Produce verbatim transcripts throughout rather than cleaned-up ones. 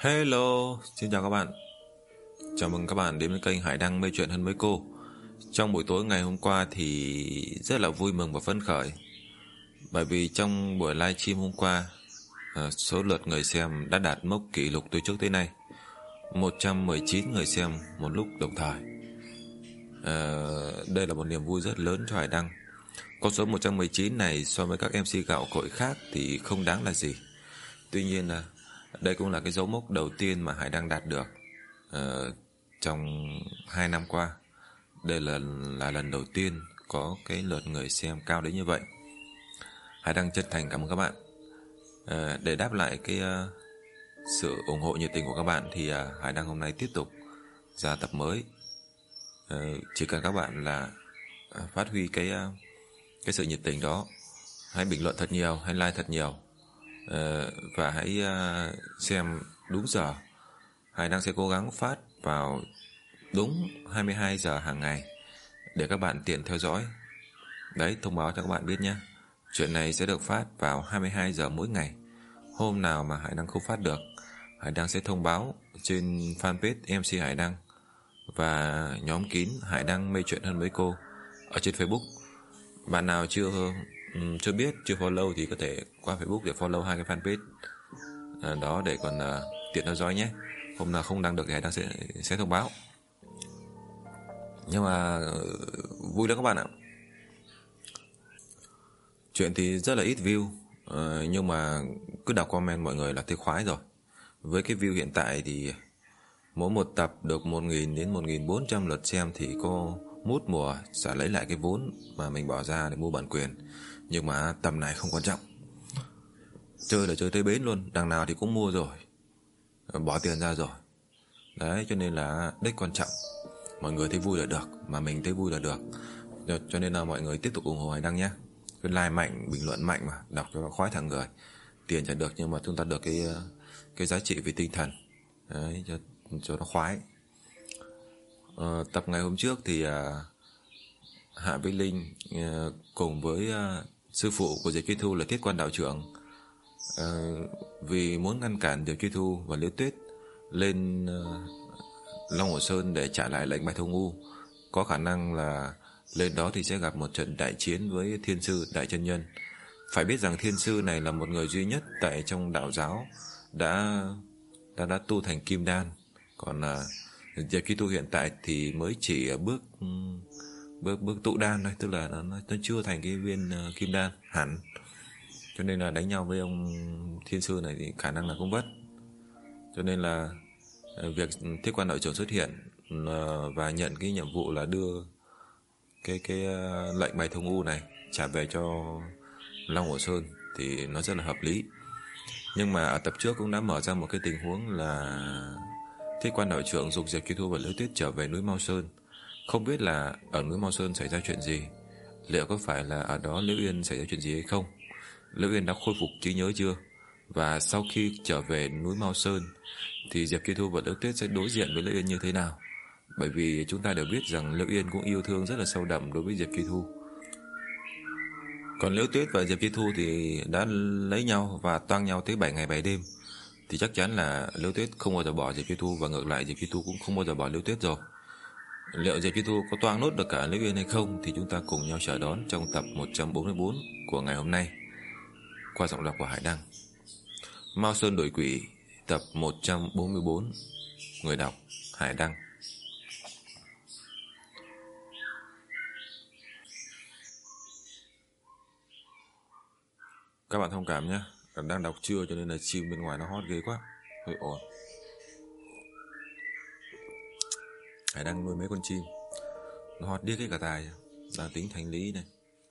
Hello, xin chào các bạn. Chào mừng các bạn đến với kênh Hải Đăng Mê Chuyện Hơn Với Cô. Trong buổi tối ngày hôm qua thì rất là vui mừng và phấn khởi, bởi vì trong buổi live stream hôm qua, số lượt người xem đã đạt mốc kỷ lục từ trước tới nay, một trăm mười chín người xem một lúc đồng thời. à, Đây là một niềm vui rất lớn cho Hải Đăng. Con số một trăm mười chín này so với các em xê gạo cội khác thì không đáng là gì. Tuy nhiên là đây cũng là cái dấu mốc đầu tiên mà Hải Đăng đạt được uh, trong hai năm qua. Đây là là lần đầu tiên có cái lượt người xem cao đến như vậy. Hải Đăng chân thành cảm ơn các bạn. uh, Để đáp lại cái uh, sự ủng hộ nhiệt tình của các bạn thì uh, Hải Đăng hôm nay tiếp tục ra tập mới. uh, Chỉ cần các bạn là uh, phát huy cái, uh, cái sự nhiệt tình đó, hãy bình luận thật nhiều, hãy like thật nhiều, Uh, và hãy uh, xem đúng giờ. Hải Đăng sẽ cố gắng phát vào đúng hai mươi hai giờ hàng ngày để các bạn tiện theo dõi. Đấy, thông báo cho các bạn biết nhé. Chuyện này sẽ được phát vào hai mươi hai giờ mỗi ngày. Hôm nào mà Hải Đăng không phát được, Hải Đăng sẽ thông báo trên fanpage em xê Hải Đăng và nhóm kín Hải Đăng Mê Chuyện Hơn Với Cô ở trên Facebook. Bạn nào chưa um, chưa biết, chưa follow thì có thể qua Facebook để follow hai cái fanpage à, đó để còn uh, tiện theo dõi nhé. Hôm nào không đăng được thì Hải Đăng sẽ, sẽ thông báo. Nhưng mà uh, vui lắm các bạn ạ. Chuyện thì rất là ít view, uh, nhưng mà cứ đọc comment mọi người là thấy khoái rồi. Với cái view hiện tại thì mỗi một tập được một nghìn đến một nghìn bốn trăm lượt xem thì có mút mùa sẽ lấy lại cái vốn mà mình bỏ ra để mua bản quyền. Nhưng mà tầm này không quan trọng, chơi là chơi tới bến luôn, đằng nào thì cũng mua rồi, bỏ tiền ra rồi. Đấy, cho nên là đích quan trọng. Mọi người thấy vui là được, mà mình thấy vui là được. Cho nên là mọi người tiếp tục ủng hộ Hải Đăng nhé. Cứ like mạnh, bình luận mạnh mà, đọc cho nó khoái thằng người. Tiền chẳng được nhưng mà chúng ta được cái cái giá trị về tinh thần. Đấy, cho, cho nó khoái. Ờ, tập ngày hôm trước thì uh, Hạ với Linh uh, cùng với uh, sư phụ của Diệp Chi Thu là Thiết Quan đạo trưởng, uh, vì muốn ngăn cản Diệp Chi Thu và Liễu Tuyết lên uh, Long Hồ Sơn để trả lại lệnh Bạch Thông U. Có khả năng là lên đó thì sẽ gặp một trận đại chiến với Thiên Sư Đại Chân Nhân. Phải biết rằng Thiên Sư này là một người duy nhất tại trong đạo giáo đã đã, đã tu thành Kim Đan. Còn uh, Diệp Chi Thu hiện tại thì mới chỉ bước bước bước tụ đan thôi, tức là nó, nó chưa thành cái viên uh, Kim Đan hẳn. Cho nên là đánh nhau với ông Thiên Sư này thì khả năng là cũng vất. Cho nên là uh, việc Thiết Quan đạo trưởng xuất hiện uh, và nhận cái nhiệm vụ là đưa cái cái uh, lệnh Bạch Thông U này trả về cho Long Hồ Sơn thì nó rất là hợp lý. Nhưng mà ở tập trước cũng đã mở ra một cái tình huống là Thiết Quan đạo trưởng dục Diệp Chi Thu và Liễu Tuyết trở về núi Mao Sơn. Không biết là ở núi Mao Sơn xảy ra chuyện gì, liệu có phải là ở đó Liễu Yên xảy ra chuyện gì hay không, Liễu Yên đã khôi phục trí nhớ chưa, và sau khi trở về núi Mao Sơn thì Diệp Chi Thu và Liễu Tuyết sẽ đối diện với Liễu Yên như thế nào. Bởi vì chúng ta đều biết rằng Liễu Yên cũng yêu thương rất là sâu đậm đối với Diệp Chi Thu. Còn Liễu Tuyết và Diệp Chi Thu thì đã lấy nhau và toang nhau tới bảy ngày bảy đêm, thì chắc chắn là Liễu Tuyết không bao giờ bỏ Diệp Chi Thu, và ngược lại Diệp Chi Thu cũng không bao giờ bỏ Liễu Tuyết rồi. Liệu Diệp Chi Thu có toang nốt được cả Liễu Yên hay không thì chúng ta cùng nhau chờ đón trong tập một trăm bốn mươi bốn của ngày hôm nay qua giọng đọc của Hải Đăng. Mao Sơn Đổi Quỷ tập một trăm bốn mươi bốn. Người đọc Hải Đăng. Các bạn thông cảm nhé, đang đọc trưa cho nên là chim bên ngoài nó hót ghê quá, hơi ồn. Hải Đăng nuôi mấy con chim, nó hót điếc cái cả tai, đang tính thanh lý này.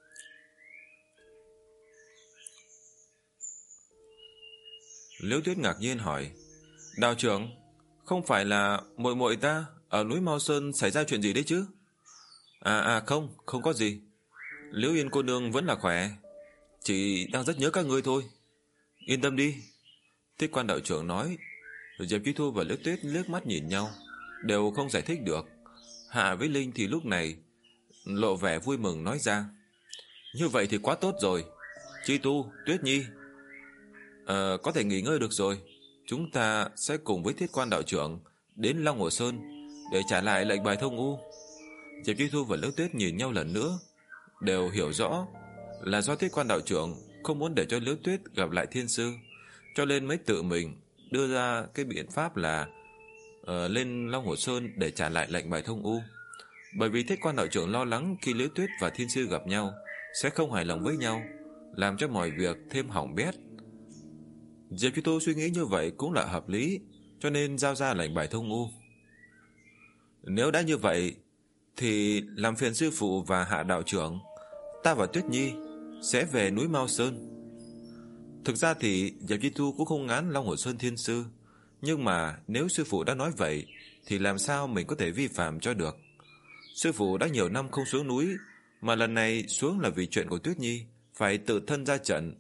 Liễu Tuyết ngạc nhiên hỏi: đạo trưởng, không phải là muội muội ta ở núi Mao Sơn xảy ra chuyện gì đấy chứ? À à không, không có gì. Liễu Yên cô nương vẫn là khỏe, chỉ đang rất nhớ các ngươi thôi. Yên tâm đi, Thiết Quan đạo trưởng nói. Diệp Chi Thu và Liễu Tuyết liếc mắt nhìn nhau, đều không giải thích được. Hạ với Linh thì lúc này lộ vẻ vui mừng nói ra: như vậy thì quá tốt rồi, Chi Tu, Tuyết Nhi, à, có thể nghỉ ngơi được rồi. chúng ta sẽ cùng với Thiết Quan đạo trưởng đến Long Hồ Sơn để trả lại lệnh bài thông u. Diệp Chi Thu và Liễu Tuyết nhìn nhau lần nữa, đều hiểu rõ là do Thiết Quan đạo trưởng không muốn để cho Liễu Tuyết gặp lại Thiên Sư, cho nên mới tự mình đưa ra cái biện pháp là uh, lên Long Hồ Sơn để trả lại lệnh bài thông u. Bởi vì Thiết Quan đạo trưởng lo lắng khi Liễu Tuyết và Thiên Sư gặp nhau sẽ không hài lòng với nhau, làm cho mọi việc thêm hỏng bét. Diệp Chi Thu suy nghĩ như vậy cũng là hợp lý, cho nên giao ra lệnh bài thông u. Nếu đã như vậy thì làm phiền sư phụ và Hạ đạo trưởng, ta và Tuyết Nhi sẽ về núi Mao Sơn. Thực ra thì Diệp Chi Thu cũng không ngán Long Hồ Sơn Thiên Sư, nhưng mà nếu sư phụ đã nói vậy thì làm sao mình có thể vi phạm cho được. Sư phụ đã nhiều năm không xuống núi, mà lần này xuống là vì chuyện của Tuyết Nhi, phải tự thân ra trận.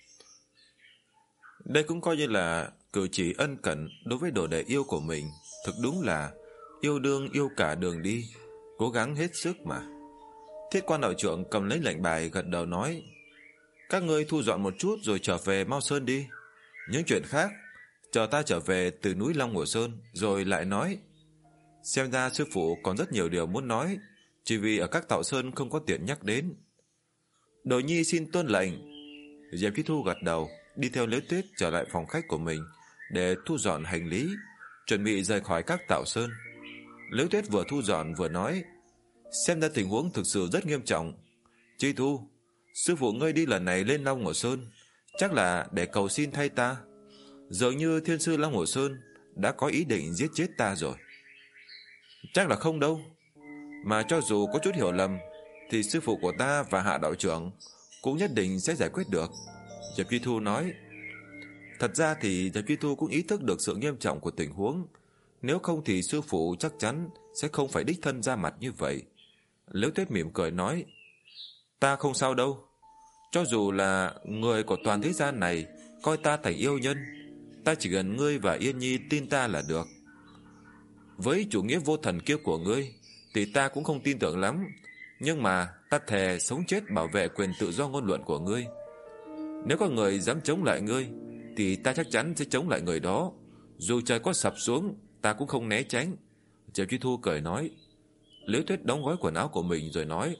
Đây cũng coi như là cử chỉ ân cần đối với đồ đệ yêu của mình. Thực đúng là yêu đương yêu cả đường đi, cố gắng hết sức mà. Thiết Quan đạo trưởng cầm lấy lệnh bài gật đầu nói: các ngươi thu dọn một chút rồi trở về Mao Sơn đi. Những chuyện khác chờ ta trở về từ núi Long Hồ Sơn rồi lại nói. Xem ra sư phụ còn rất nhiều điều muốn nói, chỉ vì ở các Tạo Sơn không có tiện nhắc đến. Đồ nhi xin tuân lệnh. Diệp Chi Thu gật đầu, đi theo Liễu Tuyết trở lại phòng khách của mình để thu dọn hành lý, chuẩn bị rời khỏi các Tạo Sơn. Liễu Tuyết vừa thu dọn vừa nói: xem ra tình huống thực sự rất nghiêm trọng. Chi Thu, sư phụ ngươi đi lần này lên Long Hồ Sơn chắc là để cầu xin thay ta. Dường như Thiên Sư Long Hồ Sơn đã có ý định giết chết ta rồi. Chắc là không đâu, mà cho dù có chút hiểu lầm thì sư phụ của ta và Hạ đạo trưởng cũng nhất định sẽ giải quyết được. Diệp Chi Thu nói. Thật ra thì Diệp Chi Thu cũng ý thức được sự nghiêm trọng của tình huống, nếu không thì sư phụ chắc chắn sẽ không phải đích thân ra mặt như vậy. Liễu Tuyết mỉm cười nói: ta không sao đâu, cho dù là người của toàn thế gian này coi ta thành yêu nhân, ta chỉ cần ngươi và Yên Nhi tin ta là được. Với chủ nghĩa vô thần kia của ngươi thì ta cũng không tin tưởng lắm, nhưng mà ta thề sống chết bảo vệ quyền tự do ngôn luận của ngươi. Nếu có người dám chống lại ngươi thì ta chắc chắn sẽ chống lại người đó, dù trời có sập xuống ta cũng không né tránh. Diệp Chi Thu cười nói. Liễu Tuyết đóng gói quần áo của mình rồi nói: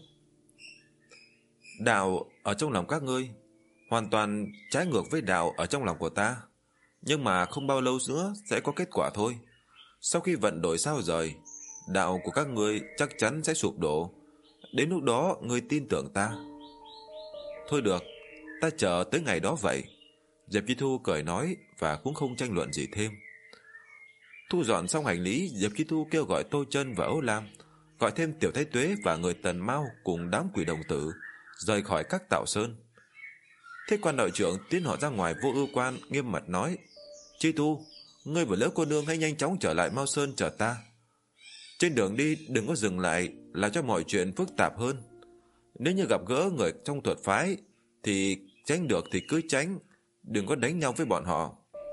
đạo ở trong lòng các ngươi hoàn toàn trái ngược với đạo ở trong lòng của ta, nhưng mà không bao lâu nữa sẽ có kết quả thôi. Sau khi vận đổi sao rời, đạo của các ngươi chắc chắn sẽ sụp đổ. Đến lúc đó ngươi tin tưởng ta. Thôi được, ta chờ tới ngày đó vậy. Diệp Chi Thu cười nói và cũng không tranh luận gì thêm. Thu dọn xong hành lý, Diệp Chi Thu kêu gọi Tô Chân và Âu Lam, gọi thêm Tiểu Thái Tuế và người Tần Mao cùng đám quỷ đồng tử rời khỏi các Tạo Sơn. Thiết Quan đạo trưởng tiến họ ra ngoài Vô Ưu Quan, nghiêm mặt nói: Chi Thu, ngươi và Liễu cô nương hãy nhanh chóng trở lại Mao Sơn chờ ta. Trên đường đi đừng có dừng lại, làm cho mọi chuyện phức tạp hơn. Nếu như gặp gỡ người trong thuật phái thì tránh được thì cứ tránh, đừng có đánh nhau với bọn họ.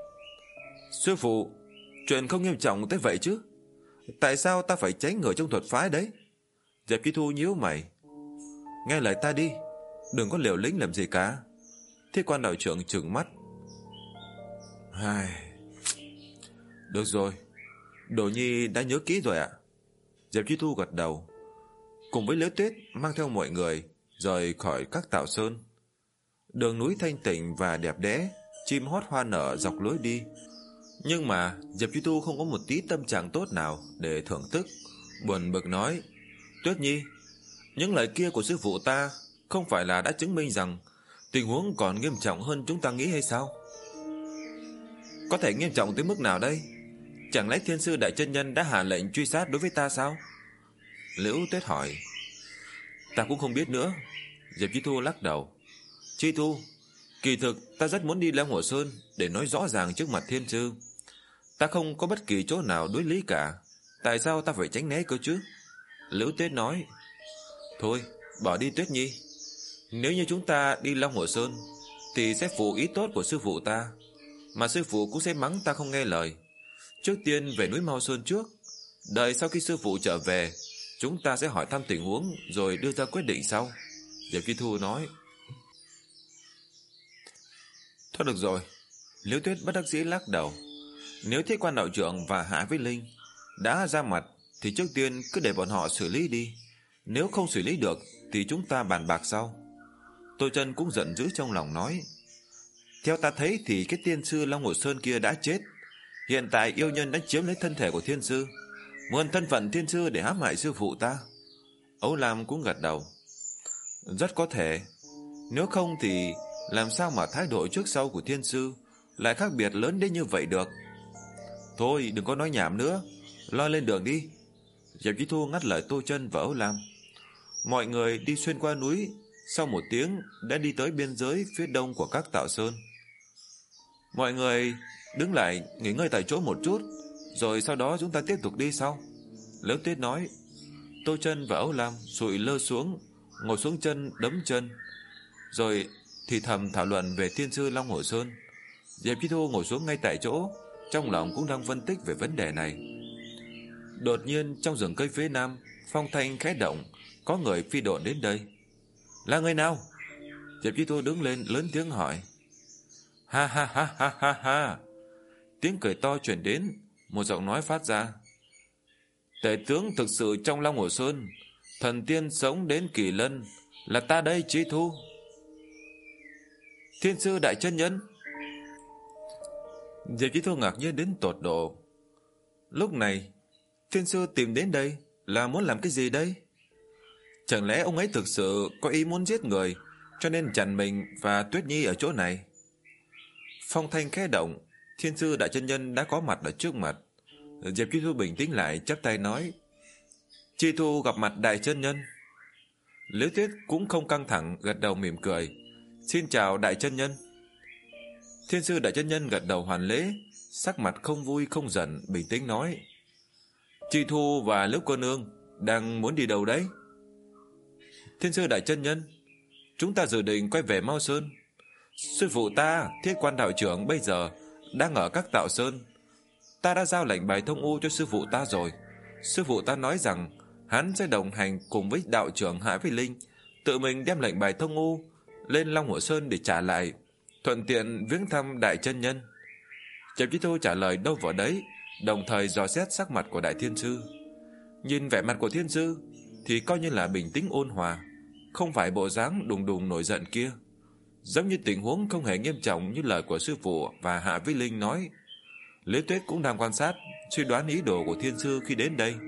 Sư phụ, chuyện không nghiêm trọng tới vậy chứ? Tại sao ta phải tránh người trong thuật phái đấy? Diệp Chi Thu nhíu mày. Nghe lời ta đi, đừng có liều lĩnh làm gì cả. Thiết Quan đạo trưởng trừng mắt. Ai... Được rồi, Đồ Nhi đã nhớ kỹ rồi ạ. Diệp Chi Thu gật đầu, cùng với Liễu Tuyết mang theo mọi người rời khỏi các Tạo Sơn. Đường núi thanh tịnh và đẹp đẽ, chim hót hoa nở dọc lối đi. Nhưng mà Diệp Chi Thu không có một tí tâm trạng tốt nào để thưởng thức, buồn bực nói: Tuyết Nhi, những lời kia của sư phụ ta không phải là đã chứng minh rằng tình huống còn nghiêm trọng hơn chúng ta nghĩ hay sao? Có thể nghiêm trọng tới mức nào đây? Chẳng lẽ Thiên Sư Đại Chân Nhân đã hạ lệnh truy sát đối với ta sao? Liễu Tuyết hỏi. Ta cũng không biết nữa. Diệp Chi Thu lắc đầu. Chi Thu, kỳ thực ta rất muốn đi Long Hồ Sơn để nói rõ ràng trước mặt Thiên Sư. Ta không có bất kỳ chỗ nào đối lý cả, tại sao ta phải tránh né cơ chứ? Liễu Tuyết nói. Thôi, bỏ đi Tuyết Nhi. Nếu như chúng ta đi Long Hồ Sơn thì sẽ phụ ý tốt của sư phụ ta, mà sư phụ cũng sẽ mắng ta không nghe lời. Trước tiên về núi Mao Sơn trước, đợi sau khi sư phụ trở về, chúng ta sẽ hỏi thăm tình huống rồi đưa ra quyết định sau. Diệp Chi Thu nói. Thôi được rồi. Liễu Tuyết bất đắc dĩ lắc đầu. Nếu Thiết Quan đạo trưởng và Hạ Vĩ Linh đã ra mặt thì trước tiên cứ để bọn họ xử lý đi. Nếu không xử lý được thì chúng ta bàn bạc sau. Tô Chân cũng giận dữ trong lòng nói: Theo ta thấy thì cái tiên sư Long Hồ Sơn kia đã chết. Hiện tại yêu nhân đã chiếm lấy thân thể của thiên sư, mượn thân phận thiên sư để hãm hại sư phụ ta. Âu Lam cũng gật đầu. Rất có thể. Nếu không thì làm sao mà thái độ trước sau của thiên sư lại khác biệt lớn đến như vậy được. Thôi đừng có nói nhảm nữa, lo lên đường đi. Diệp Chí Thu ngắt lời Tô Chân và Âu Lam. Mọi người đi xuyên qua núi, sau một tiếng đã đi tới biên giới phía đông của các Tạo Sơn. Mọi người đứng lại nghỉ ngơi tại chỗ một chút, rồi sau đó chúng ta tiếp tục đi sau. Liễu Tuyết nói. Tô Chân và Âu Lam sụi lơ xuống, ngồi xuống chân đấm chân, rồi thì thầm thảo luận về thiên sư Long Hồ Sơn. Diệp Chí Thu ngồi xuống ngay tại chỗ, trong lòng cũng đang phân tích về vấn đề này. Đột nhiên trong rừng cây phía nam, phong thanh khẽ động, có người phi độn đến đây. Là người nào? Diệp Chí Thu đứng lên lớn tiếng hỏi. Ha ha ha ha ha ha. Tiếng cười to truyền đến, một giọng nói phát ra. Tể tướng thực sự trong Long Hồ Sơn, thần tiên sống đến Kỳ Lân, là ta đây Chí Thu. Thiên sư đại chân nhân. Diệp Chí Thu ngạc nhiên đến tột độ. Lúc này thiên sư tìm đến đây là muốn làm cái gì đây? Chẳng lẽ ông ấy thực sự có ý muốn giết người, cho nên chặn mình và Tuyết Nhi ở chỗ này? Phong thanh khẽ động, thiên sư đại chân nhân đã có mặt ở trước mặt. Diệp Chí Thu bình tĩnh lại, chắp tay nói. Chí Thu gặp mặt đại chân nhân. Liễu Tuyết cũng không căng thẳng, gật đầu mỉm cười. Xin chào đại chân nhân. Thiên sư đại chân nhân gật đầu hoàn lễ, sắc mặt không vui không giận, bình tĩnh nói. Chí Thu và Liễu cô nương đang muốn đi đâu đấy? Thiên sư đại chân nhân, chúng ta dự định quay về Mao Sơn. Sư phụ ta, Thiết Quan đạo trưởng bây giờ đang ở các Tạo Sơn. Ta đã giao lệnh bài thông u cho sư phụ ta rồi. Sư phụ ta nói rằng hắn sẽ đồng hành cùng với đạo trưởng Hạ Vĩ Linh, tự mình đem lệnh bài thông u lên Long Hồ Sơn để trả lại, thuận tiện viếng thăm đại chân nhân. Diệp Chí Thu trả lời đâu vào đấy, đồng thời dò xét sắc mặt của đại thiên sư. Nhìn vẻ mặt của thiên sư thì coi như là bình tĩnh ôn hòa, không phải bộ dáng đùng đùng nổi giận kia. Giống như tình huống không hề nghiêm trọng như lời của sư phụ và Hạ Vĩ Linh nói. Liễu Tuyết cũng đang quan sát, suy đoán ý đồ của thiên sư khi đến đây.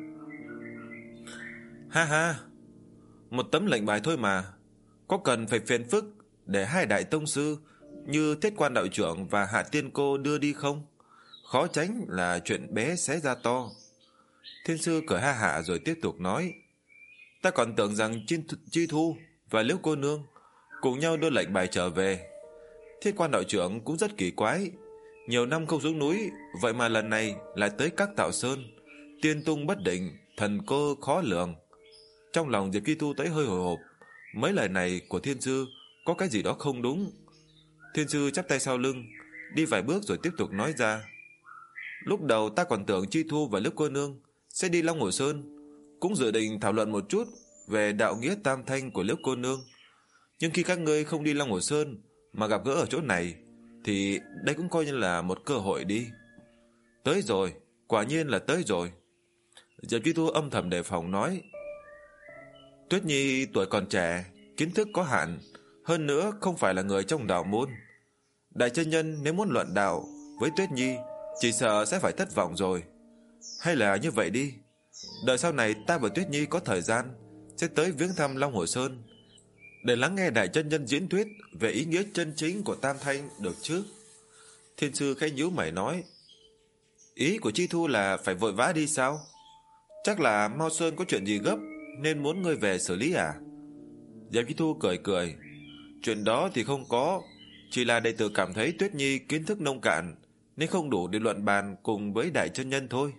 Ha ha, một tấm lệnh bài thôi mà, có cần phải phiền phức để hai đại tông sư như Thiết Quan đạo trưởng và Hạ Tiên cô đưa đi không? Khó tránh là chuyện bé xé ra to. Thiên sư cười ha hả rồi tiếp tục nói. Ta còn tưởng rằng Chí Thu và Liễu cô nương cùng nhau đưa lệnh bài trở về. Thiết Quan đạo trưởng cũng rất kỳ quái, nhiều năm không xuống núi, vậy mà lần này lại tới các Tạo Sơn, tiên tung bất định, thần cơ khó lường. Trong lòng Diệp Chí Thu thấy hơi hồi hộp, mấy lời này của thiên sư có cái gì đó không đúng. Thiên sư chắp tay sau lưng, đi vài bước rồi tiếp tục nói ra. Lúc đầu ta còn tưởng Chí Thu và Liễu cô nương sẽ đi Long Hồ Sơn, cũng dự định thảo luận một chút về đạo nghĩa tam thanh của Liễu cô nương. Nhưng khi các ngươi không đi Long Hồ Sơn mà gặp gỡ ở chỗ này, thì đây cũng coi như là một cơ hội đi. Tới rồi, quả nhiên là tới rồi. Diệp Chí Thu âm thầm đề phòng nói. Tuyết Nhi tuổi còn trẻ, kiến thức có hạn, hơn nữa không phải là người trong đạo môn. Đại chân nhân nếu muốn luận đạo với Tuyết Nhi, chỉ sợ sẽ phải thất vọng rồi. Hay là như vậy đi, đợi sau này ta và Tuyết Nhi có thời gian sẽ tới viếng thăm Long Hồ Sơn để lắng nghe đại chân nhân diễn thuyết về ý nghĩa chân chính của tam thanh được chứ? Thiên sư khẽ nhíu mày nói. Ý của Chí Thu là phải vội vã đi sao? Chắc là Mao Sơn có chuyện gì gấp nên muốn ngươi về xử lý à? Diệp Chí Thu cười cười. Chuyện đó thì không có, chỉ là đệ tử cảm thấy Tuyết Nhi kiến thức nông cạn nên không đủ để luận bàn cùng với đại chân nhân thôi.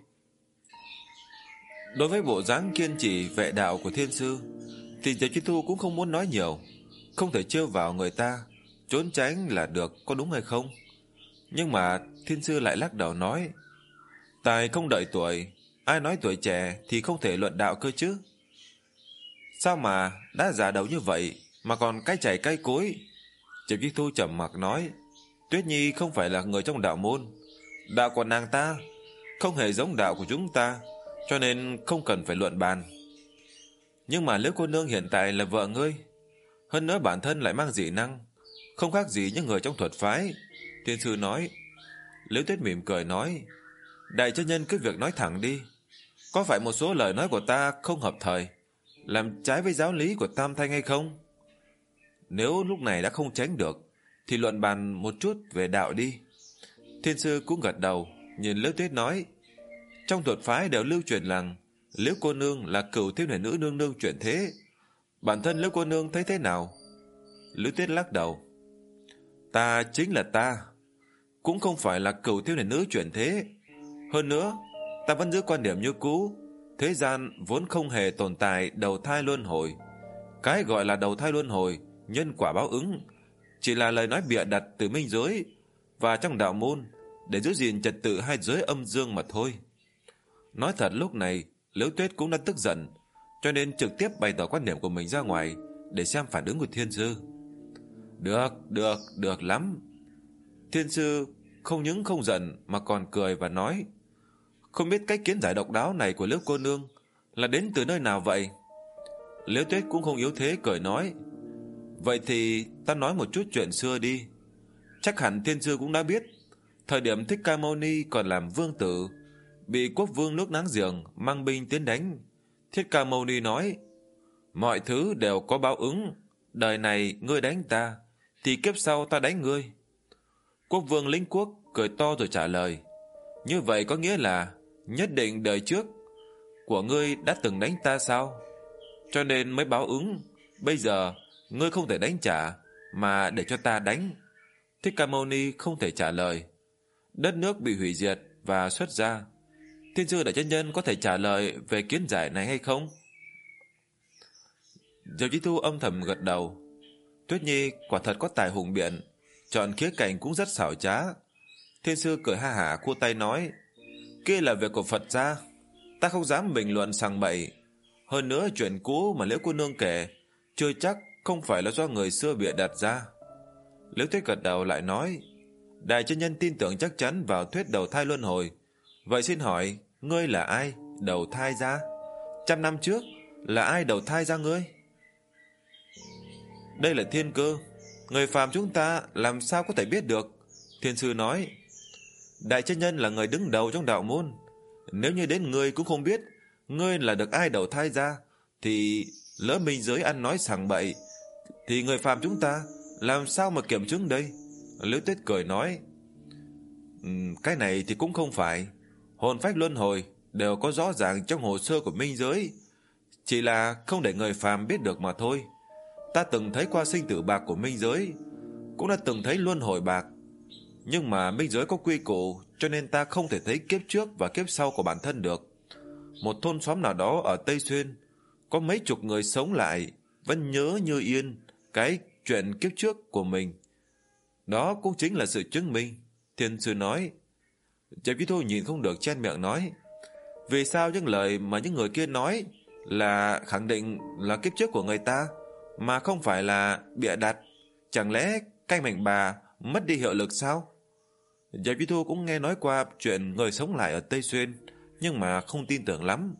Đối với bộ dáng kiên trì vệ đạo của thiên sư thì Diệp Chí Thu cũng không muốn nói nhiều, không thể trêu vào người ta, trốn tránh là được, có đúng hay không? Nhưng mà thiên sư lại lắc đầu nói. Tài không đợi tuổi, ai nói tuổi trẻ thì không thể luận đạo cơ chứ? Sao mà đã già đầu như vậy mà còn cái chảy cái cối? Diệp Chí Thu trầm mặc nói. Tuyết Nhi không phải là người trong đạo môn, Đạo của nàng ta không hề giống đạo của chúng ta, cho nên không cần phải luận bàn. Nhưng mà Liễu cô nương hiện tại là vợ ngươi, hơn nữa bản thân lại mang dị năng, không khác gì những người trong thuật phái. Thiên sư nói. Liễu Tuyết mỉm cười nói, đại chân nhân cứ việc nói thẳng đi. Có phải một số lời nói của ta không hợp thời, làm trái với giáo lý của Tam Thanh hay không? Nếu lúc này đã không tránh được, thì luận bàn một chút về đạo đi. Thiên sư cũng gật đầu, nhìn Liễu Tuyết nói, trong thuật phái đều lưu truyền rằng Liễu cô nương là cửu thiếu nữ nương nương chuyển thế. Bản thân Liễu cô nương thấy thế nào? Liễu Tuyết lắc đầu. Ta chính là ta, cũng không phải là cửu thiếu nữ chuyển thế. Hơn nữa, ta vẫn giữ quan điểm như cũ, thế gian vốn không hề tồn tại đầu thai luân hồi. Cái gọi là đầu thai luân hồi, nhân quả báo ứng, chỉ là lời nói bịa đặt từ minh giới và trong đạo môn để giữ gìn trật tự hai giới âm dương mà thôi. Nói thật, lúc này Liễu Tuyết cũng đã tức giận, cho nên trực tiếp bày tỏ quan điểm của mình ra ngoài để xem phản ứng của thiên sư. Được, được, được lắm. Thiên sư không những không giận mà còn cười và nói, không biết cách kiến giải độc đáo này của Liễu cô nương là đến từ nơi nào vậy? Liễu Tuyết cũng không yếu thế, cười nói, vậy thì ta nói một chút chuyện xưa đi. Chắc hẳn thiên sư cũng đã biết, thời điểm Thích Ca Mâu Ni còn làm vương tử, bị quốc vương nước láng giềng mang binh tiến đánh. Thích Ca Mâu Ni nói, mọi thứ đều có báo ứng, đời này ngươi đánh ta, thì kiếp sau ta đánh ngươi. Quốc vương lĩnh quốc cười to rồi trả lời, như vậy có nghĩa là nhất định đời trước của ngươi đã từng đánh ta sao? Cho nên mới báo ứng, bây giờ ngươi không thể đánh trả, mà để cho ta đánh. Thích Ca Mâu Ni không thể trả lời. Đất nước bị hủy diệt và xuất gia. Thiên sư đại chân nhân có thể trả lời về kiến giải này hay không? Diệp Chí Thu âm thầm gật đầu. Tuyết Nhi quả thật có tài hùng biện, chọn khía cạnh cũng rất xảo trá. Thiên sư cười ha hả khua tay nói, kia là việc của Phật gia, ta không dám bình luận sằng bậy. Hơn nữa chuyện cũ mà Liễu cô nương kể chưa chắc không phải là do người xưa bịa đặt ra. Liễu Tuyết gật đầu lại nói, đại chân nhân tin tưởng chắc chắn vào thuyết đầu thai luân hồi. Vậy xin hỏi, ngươi là ai đầu thai ra? Trăm năm trước là ai đầu thai ra ngươi? Đây là thiên cơ, người phàm chúng ta làm sao có thể biết được? Thiên sư nói, đại chân nhân là người đứng đầu trong đạo môn, nếu như đến ngươi cũng không biết ngươi là được ai đầu thai ra, thì lỡ minh giới ăn nói sảng bậy, thì người phàm chúng ta làm sao mà kiểm chứng đây? Liễu Tuyết cười nói, um, cái này thì cũng không phải, hồn phách luân hồi đều có rõ ràng trong hồ sơ của minh giới, chỉ là không để người phàm biết được mà thôi. Ta từng thấy qua sinh tử bạc của minh giới, cũng đã từng thấy luân hồi bạc, nhưng mà minh giới có quy củ, cho nên ta không thể thấy kiếp trước và kiếp sau của bản thân được. Một thôn xóm nào đó ở Tây Xuyên, có mấy chục người sống lại vẫn nhớ như yên cái chuyện kiếp trước của mình. Đó cũng chính là sự chứng minh. Thiên sư nói. Diệp Chí Thu nhìn không được chen miệng nói, vì sao những lời mà những người kia nói là khẳng định là kiếp trước của người ta, mà không phải là bịa đặt? Chẳng lẽ canh mệnh bà mất đi hiệu lực sao? Diệp Chí Thu cũng nghe nói qua chuyện người sống lại ở Tây Xuyên, nhưng mà không tin tưởng lắm.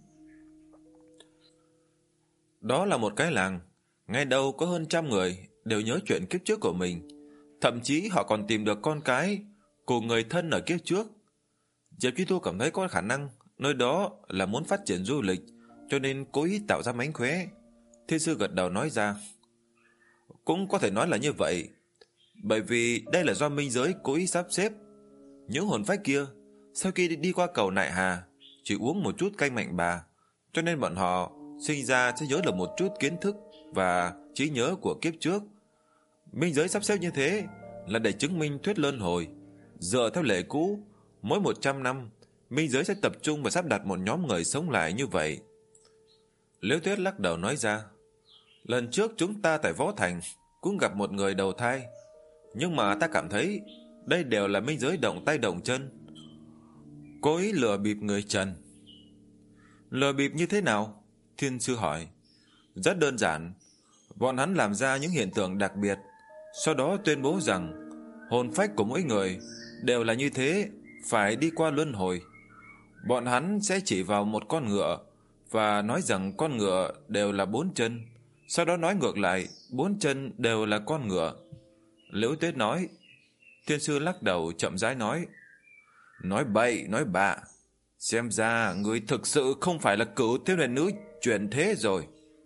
Đó là một cái làng, ngay đâu có hơn trăm người đều nhớ chuyện kiếp trước của mình, thậm chí họ còn tìm được con cái của người thân ở kiếp trước. Diệp Chí Thu cảm thấy có khả năng nơi đó là muốn phát triển du lịch, cho nên cố ý tạo ra mánh khóe. Thiên sư gật đầu nói ra, cũng có thể nói là như vậy, bởi vì đây là do minh giới cố ý sắp xếp. Những hồn phách kia sau khi đi qua cầu Nại Hà chỉ uống một chút canh mạnh bà, cho nên bọn họ sinh ra sẽ nhớ được một chút kiến thức và trí nhớ của kiếp trước. Minh giới sắp xếp như thế là để chứng minh thuyết luân hồi. Dựa theo lệ cũ, mỗi một trăm năm minh giới sẽ tập trung và sắp đặt một nhóm người sống lại như vậy. Liễu Tuyết lắc đầu nói ra, lần trước chúng ta tại Võ Thành cũng gặp một người đầu thai, nhưng mà ta cảm thấy đây đều là minh giới động tay động chân, cố ý lừa bịp người trần. Lừa bịp như thế nào? Thiên sư hỏi. Rất đơn giản, bọn hắn làm ra những hiện tượng đặc biệt, sau đó tuyên bố rằng hồn phách của mỗi người đều là như thế, phải đi qua luân hồi. Bọn hắn sẽ chỉ vào một con ngựa và nói rằng con ngựa đều là bốn chân, sau đó nói ngược lại bốn chân đều là con ngựa. Liễu Tuyết nói. Thiên sư lắc đầu chậm rãi nói. Nói bậy, nói bạ. Xem ra người thực sự không phải là cửu thiếu niên nữ chuyển thế rồi.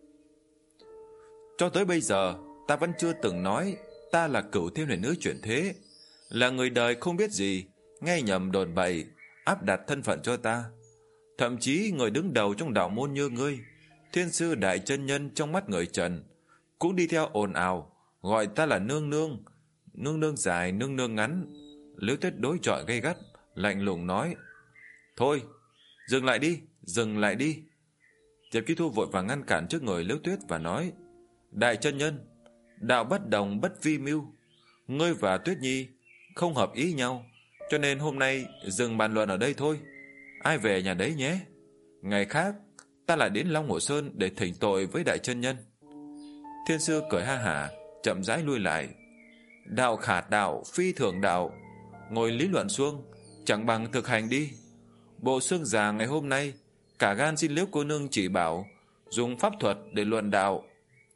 Cho tới bây giờ, ta vẫn chưa từng nói ta là cửu thiếu niên nữ chuyển thế, là người đời không biết gì, nghe nhầm đồn bậy, áp đặt thân phận cho ta. Thậm chí người đứng đầu trong đạo môn như ngươi, thiên sư đại chân nhân trong mắt người trần, cũng đi theo ồn ào, gọi ta là nương nương, nương nương dài, nương nương ngắn. Liễu Tuyết đối chọi gay gắt, lạnh lùng nói. Thôi, dừng lại đi, dừng lại đi. Diệp Chi Thu vội vàng ngăn cản trước người Liễu Tuyết và nói. Đại chân nhân, đạo bất đồng bất vi mưu. Ngươi và Tuyết Nhi không hợp ý nhau, cho nên hôm nay dừng bàn luận ở đây thôi. Ai về nhà đấy nhé. Ngày khác ta lại đến Long Hồ Sơn để thỉnh tội với đại chân nhân. Thiên sư cười ha hả, chậm rãi lui lại. Đạo khả đạo, phi thường đạo. Ngồi lý luận suông, chẳng bằng thực hành đi. Bộ xương già ngày hôm nay, cả gan xin Liễu cô nương chỉ bảo, dùng pháp thuật để luận đạo.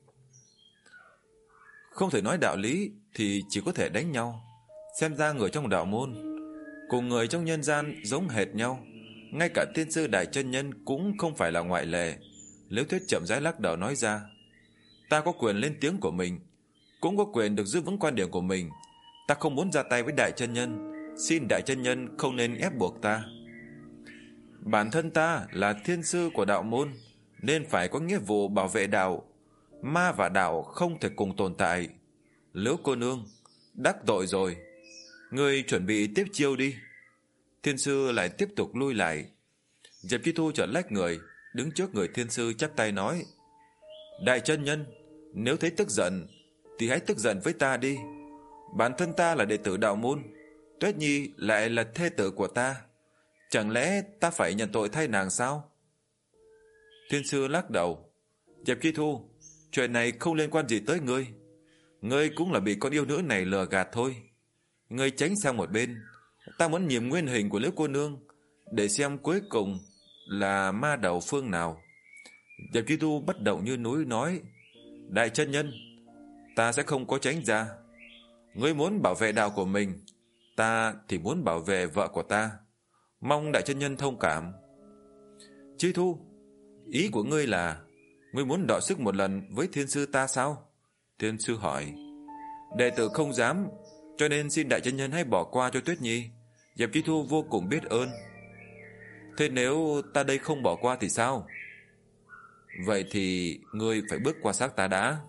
Không thể nói đạo lý thì chỉ có thể đánh nhau. Xem ra người trong đạo môn cùng người trong nhân gian giống hệt nhau, ngay cả thiên sư đại chân nhân cũng không phải là ngoại lệ. Liễu Tuyết chậm rãi lắc đầu nói ra. Ta có quyền lên tiếng của mình, cũng có quyền được giữ vững quan điểm của mình. Ta không muốn ra tay với đại chân nhân, xin đại chân nhân không nên ép buộc ta. Bản thân ta là thiên sư của đạo môn, nên phải có nghĩa vụ bảo vệ đạo. Ma và đạo không thể cùng tồn tại. Liễu cô nương, đắc tội rồi, ngươi chuẩn bị tiếp chiêu đi. Thiên sư lại tiếp tục lui lại. Diệp Chi Thu chợt lách người, đứng trước người thiên sư chắp tay nói. Đại chân nhân, nếu thấy tức giận thì hãy tức giận với ta đi. Bản thân ta là đệ tử đạo môn, Tuyết Nhi lại là thê tử của ta, chẳng lẽ ta phải nhận tội thay nàng sao? Thiên sư lắc đầu. Diệp Chi Thu, chuyện này không liên quan gì tới ngươi. Ngươi cũng là bị con yêu nữ này lừa gạt thôi. Ngươi tránh sang một bên, ta muốn nhìn nguyên hình của Liễu cô nương, để xem cuối cùng là ma đầu phương nào. Diệp Chi Thu bất động như núi nói. Đại chân nhân, ta sẽ không có tránh ra. Ngươi muốn bảo vệ đạo của mình, ta thì muốn bảo vệ vợ của ta. Mong đại chân nhân thông cảm. Chi Thu, ý của ngươi là ngươi muốn đọ sức một lần với thiên sư ta sao? Thiên sư hỏi. Đệ tử không dám, cho nên xin đại chân nhân hãy bỏ qua cho Tuyết Nhi. Diệp Chi Thu vô cùng biết ơn. Thế nếu ta đây không bỏ qua thì sao? Vậy thì ngươi phải bước qua xác ta đã.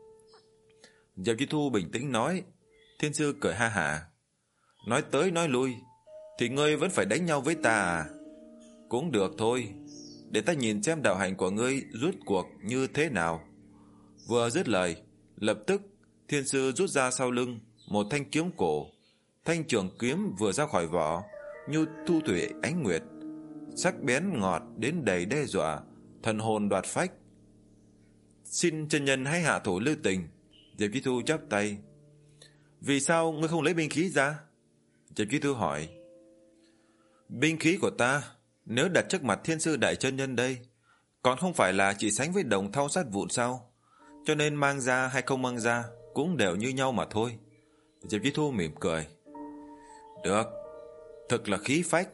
Diệp Chi Thu bình tĩnh nói. Thiên sư cười ha hả. Nói tới nói lui thì ngươi vẫn phải đánh nhau với ta à? Cũng được thôi, để ta nhìn xem đạo hành của ngươi rút cuộc như thế nào. Vừa dứt lời, lập tức thiên sư rút ra sau lưng một thanh kiếm cổ. Thanh trường kiếm vừa ra khỏi vỏ, như thu thủy ánh nguyệt, sắc bén ngọt đến đầy đe dọa, thần hồn đoạt phách. Xin chân nhân hãy hạ thủ lưu tình. Diệp Chi Thu chắp tay. Vì sao ngươi không lấy binh khí ra? Diệp Chi Thu hỏi. Binh khí của ta nếu đặt trước mặt thiên sư đại chân nhân đây, còn không phải là chỉ sánh với đồng thau sắt vụn sao? Cho nên mang ra hay không mang ra cũng đều như nhau mà thôi. Diệp Chi Thu mỉm cười. Được, thật là khí phách.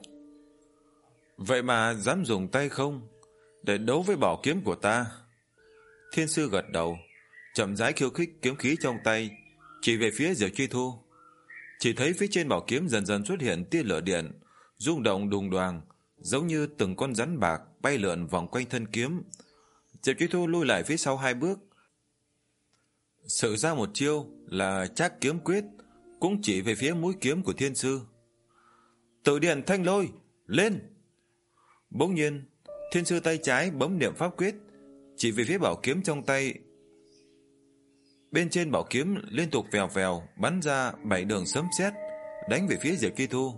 Vậy mà dám dùng tay không để đấu với bảo kiếm của ta? Thiên sư gật đầu, chậm rãi khiêu khích kiếm khí trong tay, chỉ về phía Diệp Chi Thu. Chỉ thấy phía trên bảo kiếm dần dần xuất hiện tia lửa điện, rung động đùng đoàng, giống như từng con rắn bạc bay lượn vòng quanh thân kiếm. Diệp Chi Thu lui lại phía sau hai bước, sử ra một chiêu là Trác kiếm quyết, cũng chỉ về phía mũi kiếm của thiên sư. Tử điện thanh lôi, lên! Bỗng nhiên, thiên sư tay trái bấm niệm pháp quyết, chỉ về phía bảo kiếm trong tay. Bên trên bảo kiếm liên tục vèo vèo bắn ra bảy đường sấm sét, đánh về phía Diệp Chi Thu.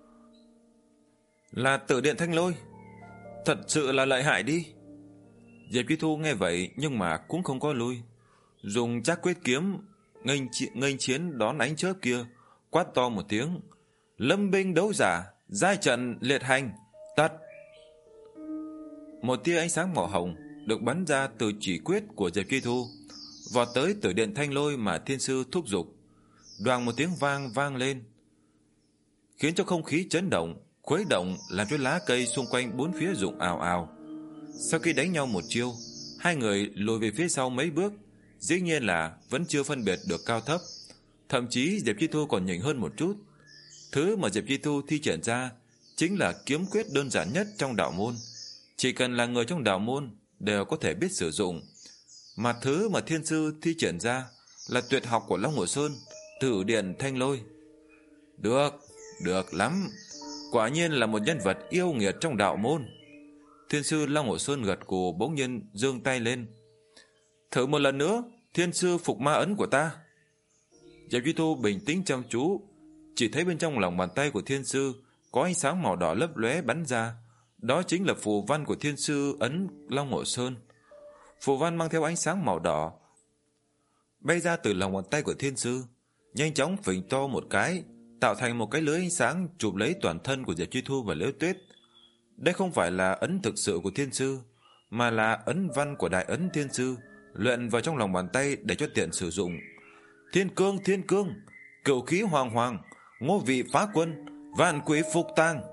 Là tử điện thanh lôi, thật sự là lợi hại đi. Diệp Chi Thu nghe vậy nhưng mà cũng không có lui, dùng Trác quyết kiếm nghênh nghênh chiến đón ánh chớp kia, quát to một tiếng. Lâm binh đấu giả, Giai trận liệt hành, tật. Một tia ánh sáng màu hồng được bắn ra từ chỉ quyết của Diệp Chi Thu, vọt tới tử điện thanh lôi mà thiên sư thúc giục. Đoàng một tiếng vang vang lên, khiến cho không khí chấn động, khuấy động, làm cho lá cây xung quanh bốn phía rụng ào ào. Sau khi đánh nhau một chiêu, hai người lùi về phía sau mấy bước, dĩ nhiên là vẫn chưa phân biệt được cao thấp. Thậm chí Diệp Chi Thu còn nhỉnh hơn một chút. Thứ mà Diệp Chi Thu thi triển ra chính là kiếm quyết đơn giản nhất trong đạo môn, chỉ cần là người trong đạo môn đều có thể biết sử dụng. Mà thứ mà thiên sư thi triển ra là tuyệt học của Long Hồ Sơn, Tử Điện Thanh Lôi. Được, được lắm, quả nhiên là một nhân vật yêu nghiệt trong đạo môn. Thiên sư Long Hồ Sơn gật gù, bỗng nhiên giương tay lên. Thử một lần nữa, thiên sư phục ma ấn của ta. Diệp Chi Thu bình tĩnh chăm chú, chỉ thấy bên trong lòng bàn tay của thiên sư có ánh sáng màu đỏ lấp lóe bắn ra. Đó chính là phù văn của thiên sư ấn Long Hồ Sơn. Phù văn mang theo ánh sáng màu đỏ bay ra từ lòng bàn tay của thiên sư, nhanh chóng phình to một cái, tạo thành một cái lưới ánh sáng chụp lấy toàn thân của Diệp Chi Thu và Liễu Tuyết. Đây không phải là ấn thực sự của thiên sư, mà là ấn văn của đại ấn thiên sư, luyện vào trong lòng bàn tay để cho tiện sử dụng. Thiên cương, thiên cương, cửu khí hoàng hoàng, ngô vị phá quân, vạn quỷ phục tang.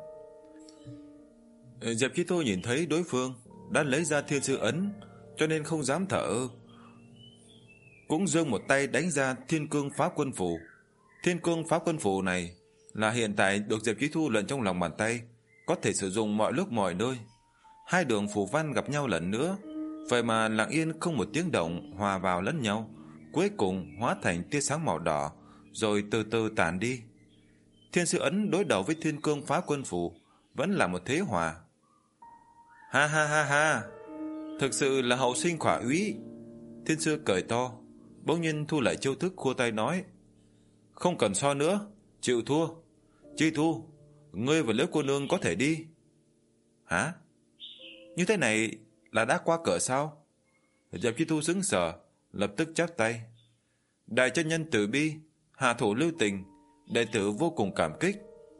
Diệp Chi Thu nhìn thấy đối phương đã lấy ra thiên sư ấn, cho nên không dám thở, cũng giương một tay đánh ra thiên cương phá quân phù. Thiên cương phá quân phù này là hiện tại được Diệp Chi Thu luyện trong lòng bàn tay, có thể sử dụng mọi lúc mọi nơi. Hai đường phù văn gặp nhau lần nữa, vậy mà lặng yên không một tiếng động hòa vào lẫn nhau, cuối cùng hóa thành tia sáng màu đỏ, rồi từ từ tản đi. Thiên sư ấn đối đầu với thiên cương phá quân phù vẫn là một thế hòa. Ha ha ha ha, thực sự là hậu sinh khỏa úy. Thiên sư cười to, bỗng nhiên thu lại chiêu thức, khua tay nói: Không cần so nữa, chịu thua. Chi Thu, ngươi và Liễu cô nương có thể đi. Hả? Như thế này là đã qua cửa sao? Diệp Chi Thu sững sờ, lập tức chắp tay: Đại chân nhân từ bi, hạ thủ lưu tình, đệ tử vô cùng cảm kích.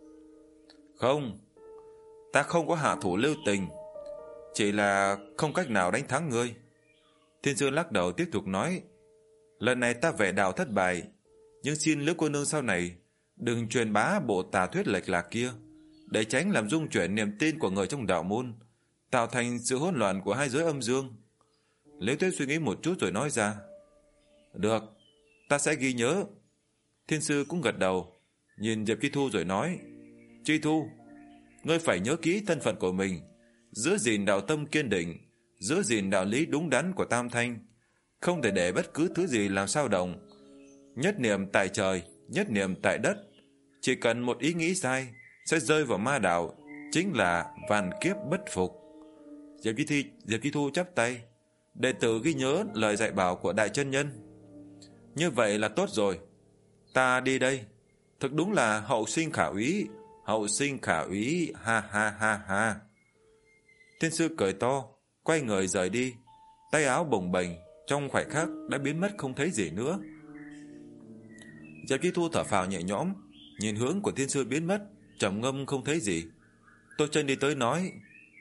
Không, ta không có hạ thủ lưu tình, chỉ là không cách nào đánh thắng ngươi. Thiên sư lắc đầu tiếp tục nói: Lần này ta về đạo thất bại, nhưng xin Liễu cô nương sau này đừng truyền bá bộ tà thuyết lệch lạc kia, để tránh làm rung chuyển niềm tin của người trong đạo môn, tạo thành sự hỗn loạn của hai giới âm dương. Liễu Tuyết suy nghĩ một chút rồi nói ra: Được, ta sẽ ghi nhớ. Thiên sư cũng gật đầu, nhìn Diệp Chi Thu rồi nói: Chi Thu, ngươi phải nhớ kỹ thân phận của mình, giữ gìn đạo tâm kiên định, giữ gìn đạo lý đúng đắn của Tam Thanh, không thể để bất cứ thứ gì làm xao động. Nhất niệm tại trời, nhất niệm tại đất, chỉ cần một ý nghĩ sai sẽ rơi vào ma đạo, chính là vạn kiếp bất phục. Diệp Chi Thi, Diệp Chi Thu chắp tay: Đệ tử ghi nhớ lời dạy bảo của đại chân nhân. Như vậy là tốt rồi, ta đi đây. Thực đúng là hậu sinh khả úy, hậu sinh khả úy, ha ha ha ha. Thiên sư cười to, quay người rời đi, tay áo bồng bềnh trong khoảnh khắc đã biến mất không thấy gì nữa. Diệp Chi Thu thở phào nhẹ nhõm, nhìn hướng của thiên sư biến mất, trầm ngâm không thấy gì. Tô Chân đi tới nói: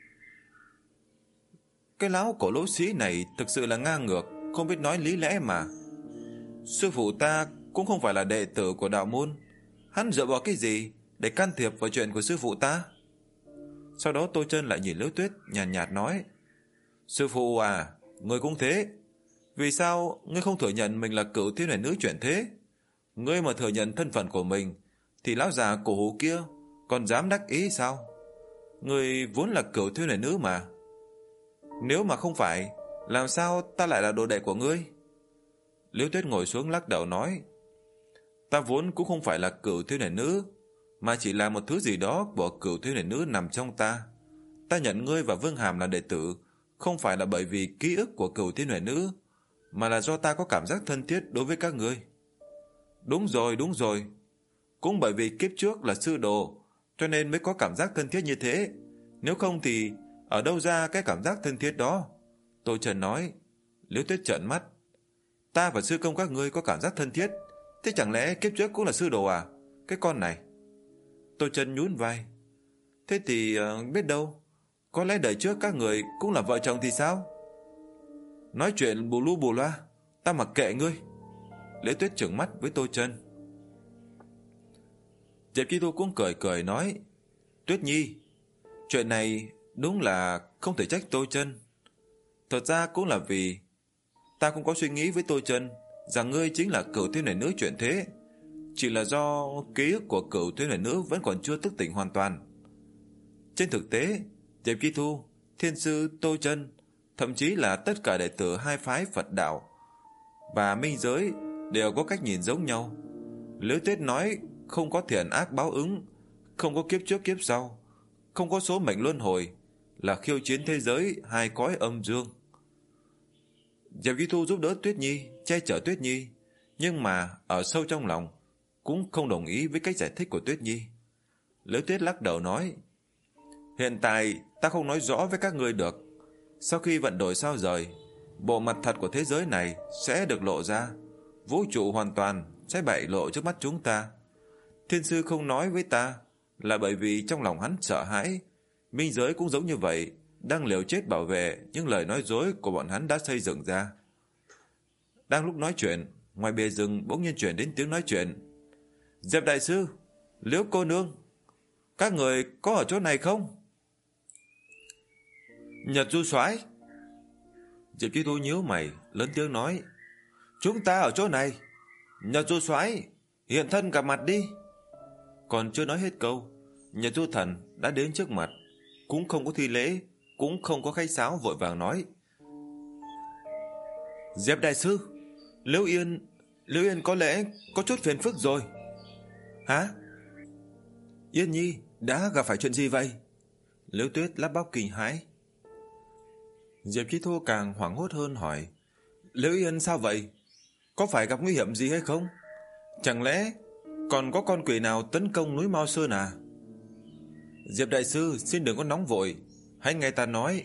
Cái lão cổ lỗ sĩ này thực sự là ngang ngược, không biết nói lý lẽ mà. Sư phụ ta cũng không phải là đệ tử của đạo môn, hắn dựa vào cái gì để can thiệp vào chuyện của sư phụ ta? Sau đó Tô Chân lại nhìn Liễu Tuyết, nhàn nhạt, nhạt nói: Sư phụ à, ngươi cũng thế. Vì sao ngươi không thừa nhận mình là cửu thiên huyền nữ chuyển thế? Ngươi mà thừa nhận thân phận của mình thì lão già cổ hủ kia còn dám đắc ý sao? Ngươi vốn là cửu thiên huyền nữ mà. Nếu mà không phải, làm sao ta lại là đồ đệ của ngươi? Liễu Tuyết ngồi xuống lắc đầu nói: Ta vốn cũng không phải là cửu thiên huyền nữ, mà chỉ là một thứ gì đó của cửu thiên huyền nữ nằm trong ta. Ta nhận ngươi và Vương Hàm là đệ tử không phải là bởi vì ký ức của cửu thiên huyền nữ, mà là do ta có cảm giác thân thiết đối với các ngươi. Đúng rồi, đúng rồi. Cũng bởi vì kiếp trước là sư đồ, cho nên mới có cảm giác thân thiết như thế. Nếu không thì ở đâu ra cái cảm giác thân thiết đó? Tô Trần nói. Liễu Tuyết trợn mắt: Ta và sư công các ngươi có cảm giác thân thiết, thế chẳng lẽ kiếp trước cũng là sư đồ à? Cái con này. Tô Trần nhún vai: Thế thì uh, biết đâu, có lẽ đời trước các người cũng là vợ chồng thì sao? Nói chuyện bù lu bù loa, ta mặc kệ ngươi. Liễu Tuyết trừng mắt với Tô Chân. Diệp Chi Thu cũng cười cười nói, Tuyết Nhi, chuyện này đúng là không thể trách Tô Chân. Thật ra cũng là vì ta cũng có suy nghĩ với Tô Chân rằng ngươi chính là Cửu Thiên Huyền Nữ chuyển thế, chỉ là do ký ức của Cửu Thiên Huyền Nữ vẫn còn chưa thức tỉnh hoàn toàn. Trên thực tế, Diệp Chi Thu, Thiên sư Tô Chân, thậm chí là tất cả đệ tử hai phái Phật đạo và minh giới đều có cách nhìn giống nhau. Liễu Tuyết nói không có thiện ác báo ứng, không có kiếp trước kiếp sau, không có số mệnh luân hồi, là khiêu chiến thế giới hai cõi âm dương. Diệp Chi Thu giúp đỡ Tuyết Nhi, che chở Tuyết Nhi, nhưng mà ở sâu trong lòng cũng không đồng ý với cách giải thích của Tuyết Nhi. Liễu Tuyết lắc đầu nói, hiện tại ta không nói rõ với các ngươi được. Sau khi vận đổi sao rời, bộ mặt thật của thế giới này sẽ được lộ ra, vũ trụ hoàn toàn sẽ bại lộ trước mắt chúng ta. Thiên sư không nói với ta là bởi vì trong lòng hắn sợ hãi. Minh giới cũng giống như vậy, đang liều chết bảo vệ những lời nói dối của bọn hắn đã xây dựng ra. Đang lúc nói chuyện, ngoài bìa rừng bỗng nhiên chuyển đến tiếng nói chuyện. Diệp đại sư, Liễu cô nương, các người có ở chỗ này không? Nhật Du soái. Diệp Chi Thu nhíu mày, lớn tiếng nói, chúng ta ở chỗ này. Nhật Du soái, hiện thân gặp mặt đi. Còn chưa nói hết câu, Nhật Du thần đã đến trước mặt, cũng không có thi lễ, cũng không có khách sáo, vội vàng nói, Diệp đại sư, Liễu Yên, Liễu Yên có lẽ có chút phiền phức rồi. Hả? Yên Nhi đã gặp phải chuyện gì vậy? Liễu Tuyết lắp bắp kinh hãi. Diệp Chi Thu càng hoảng hốt hơn hỏi, Liễu Yên sao vậy? Có phải gặp nguy hiểm gì hay không? Chẳng lẽ còn có con quỷ nào tấn công núi Mao Sơn à? Diệp đại sư xin đừng có nóng vội, hãy nghe ta nói.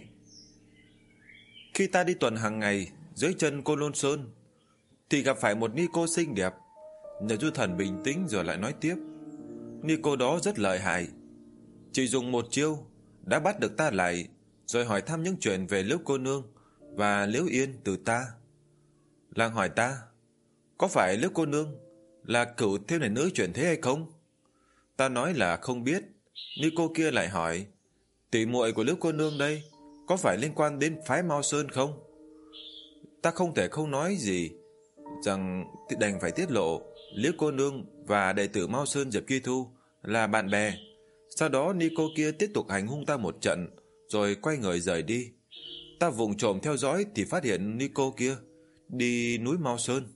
Khi ta đi tuần hàng ngày dưới chân Côn Lôn Sơn thì gặp phải một ni cô xinh đẹp. Nhật Du thần bình tĩnh rồi lại nói tiếp, ni cô đó rất lợi hại, chỉ dùng một chiêu đã bắt được ta lại, rồi hỏi thăm những chuyện về Liễu cô nương và Liễu Yên từ ta. Làng hỏi ta, có phải Liễu cô nương là Cửu Thiên Huyền Nữ chuyển thế hay không? Ta nói là không biết. Ni cô kia lại hỏi, tỷ muội của Liễu cô nương đây có phải liên quan đến phái Mao Sơn không? Ta không thể không nói gì, rằng đành phải tiết lộ Liễu cô nương và đệ tử Mao Sơn Diệp Chi Thu là bạn bè. Sau đó ni cô kia tiếp tục hành hung ta một trận, rồi quay người rời đi. Ta vụng trộm theo dõi thì phát hiện ni cô kia đi núi Mao Sơn.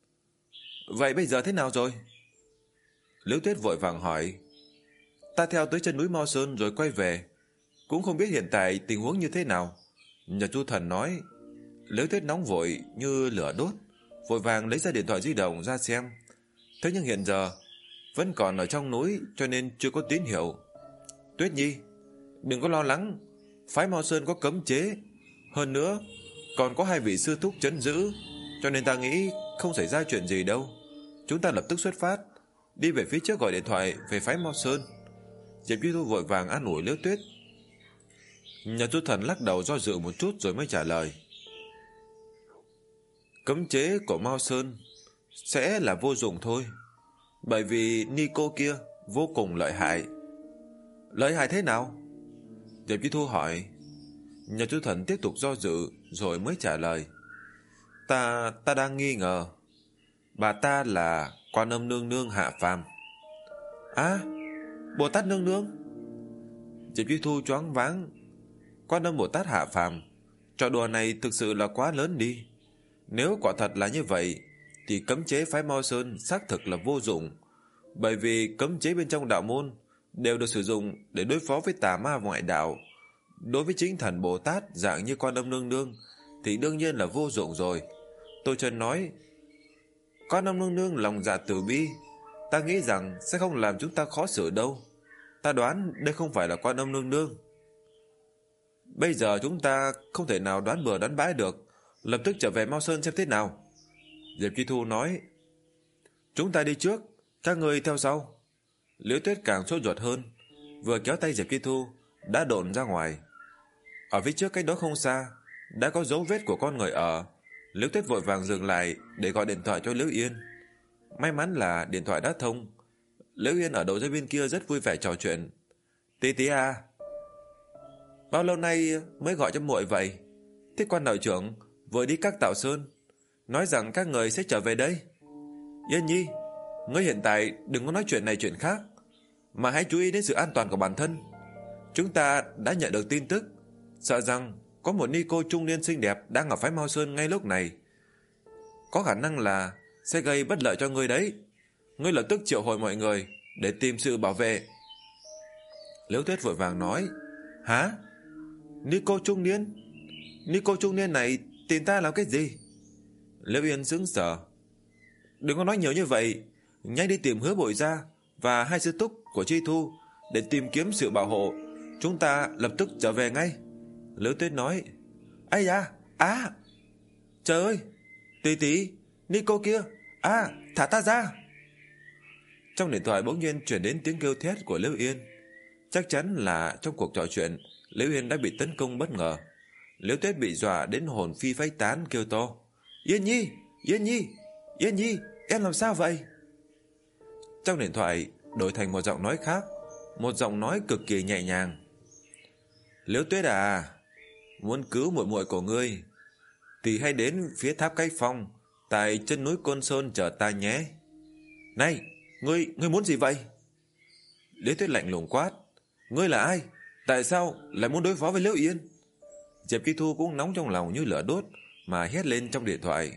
Vậy bây giờ thế nào rồi? Liễu Tuyết vội vàng hỏi. Ta theo tới chân núi Mao Sơn rồi quay về, cũng không biết hiện tại tình huống như thế nào. Nhật Du thần nói. Liễu Tuyết nóng vội như lửa đốt, vội vàng lấy ra điện thoại di động ra xem. Thế nhưng hiện giờ vẫn còn ở trong núi, cho nên chưa có tín hiệu. Tuyết Nhi, đừng có lo lắng, phái Mao Sơn có cấm chế, hơn nữa còn có hai vị sư thúc trấn giữ, cho nên ta nghĩ không xảy ra chuyện gì đâu. Chúng ta lập tức xuất phát, đi về phía trước gọi điện thoại về phái Mao Sơn. Diệp Duy Thu vội vàng an ủi Liễu Tuyết. Nhật Du thần lắc đầu do dự một chút rồi mới trả lời. Cấm chế của Mao Sơn sẽ là vô dụng thôi, bởi vì ni cô kia vô cùng lợi hại. Lợi hại thế nào? Diệp Duy Thu hỏi. Nhật Du thần tiếp tục do dự rồi mới trả lời. Ta ta đang nghi ngờ bà ta là Quan Âm nương nương hạ phàm. À, Bồ Tát nương nương. Diệp Duy Thu choáng váng. Quan Âm Bồ Tát hạ phàm, trò đùa này thực sự là quá lớn đi. Nếu quả thật là như vậy thì cấm chế phái Mao Sơn xác thực là vô dụng, bởi vì cấm chế bên trong đạo môn đều được sử dụng để đối phó với tà ma ngoại đạo. Đối với chính thần Bồ Tát dạng như Quan Âm nương nương thì đương nhiên là vô dụng rồi. Tô Chân nói. Quan Âm nương nương lòng dạ từ bi, ta nghĩ rằng sẽ không làm chúng ta khó xử đâu. Ta đoán đây không phải là Quan Âm nương nương. Bây giờ chúng ta không thể nào đoán bừa đoán bãi được, lập tức trở về Mao Sơn xem thế nào. Diệp Chi Thu nói. Chúng ta đi trước, các ngươi theo sau. Liễu Tuyết càng sốt ruột hơn. vừa kéo tay Diệp Chi Thu đã độn ra ngoài. Ở phía trước cách đó không xa đã có dấu vết của con người ở. Liễu Tuyết vội vàng dừng lại để gọi điện thoại cho Liễu Yên. May mắn là điện thoại đã thông. Liễu Yên ở đầu dây bên kia rất vui vẻ trò chuyện. Tí tí à, bao lâu nay mới gọi cho muội vậy? Thế quan đạo trưởng vừa đi các Tạo Sơn, nói rằng các người sẽ trở về đây. Yên Nhi, ngươi hiện tại đừng có nói chuyện này chuyện khác, mà hãy chú ý đến sự an toàn của bản thân. Chúng ta đã nhận được tin tức, sợ rằng có một ni cô trung niên xinh đẹp đang ở phái Mao Sơn ngay lúc này. Có khả năng là sẽ gây bất lợi cho ngươi đấy. Ngươi lập tức triệu hồi mọi người để tìm sự bảo vệ. Liễu Tuyết vội vàng nói, hả? Ni cô trung niên? Ni cô trung niên này tìm ta làm cái gì? Liễu Yên sững sờ. Đừng có nói nhiều như vậy, nhanh đi tìm Hứa Bội Gia và hai sư túc của Chi Thu để tìm kiếm sự bảo hộ. Chúng ta lập tức trở về ngay. Liễu Tuyết nói, ây da, à, trời ơi, tí tí, ni cô kia, à, thả ta ra. Trong điện thoại bỗng nhiên chuyển đến tiếng kêu thét của Liễu Yên. Chắc chắn là trong cuộc trò chuyện Liễu Yên đã bị tấn công bất ngờ. Liễu Tuyết bị dọa đến hồn phi phách tán, kêu to, Yên Nhi, Yên Nhi, Yên Nhi, em làm sao vậy? Trong điện thoại đổi thành một giọng nói khác, một giọng nói cực kỳ nhẹ nhàng. Liễu Tuyết à, muốn cứu muội muội của ngươi thì hãy đến phía tháp Cách Phong tại chân núi Côn Sơn chờ ta nhé. Này, ngươi, ngươi muốn gì vậy? Liễu Tuyết lạnh lùng quát, ngươi là ai? Tại sao lại muốn đối phó với Liễu Yên? Diệp Chi Thu cũng nóng trong lòng như lửa đốt mà hét lên trong điện thoại.